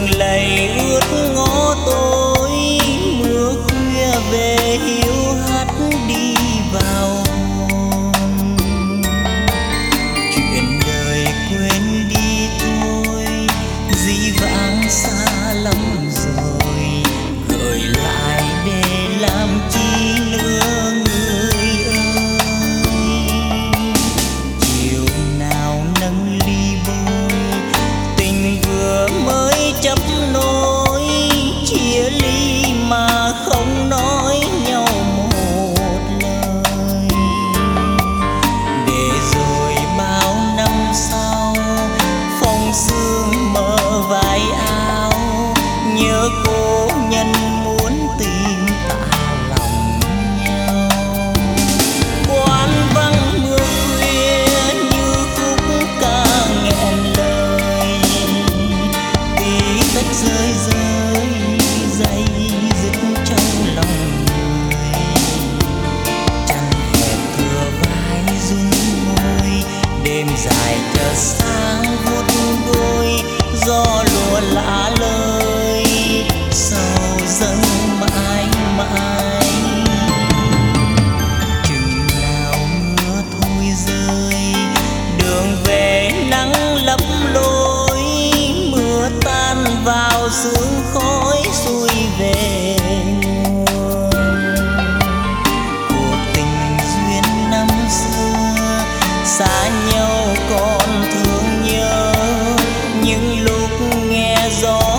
lầy ướt ngõ tối, mưa khuya về hiu hắt đi vào hồn. Chuyện đời quên đi thôi, dĩ vãng xa lắm rồi, gợi lại để làm chi nữa người ơi. Chiều nào nâng ly bôi, tình vừa mới chấp nối, chia ly mà không nói nhau một lời. Để rồi bao năm sau, phong sương mờ vai áo, nhớ cố nhân muốn tìm tạ lòng nhau. Quán vắng mưa khuya như khúc ca nghẹn lời, tí tách rơi rơi dây dứt trong lòng người. Chăn hẹp thừa vai run môi, đêm dài chờ sáng vút đôi, gió lùa lạ lời sầu dâng mãi mãi. Chừng nào mưa thôi rơi, đường về nắng lấp lối, mưa tan vào sương khói xuôi về nguồn. Cuộc tình duyên năm xưa xa nhau còn thương nhớ, những lúc nghe gió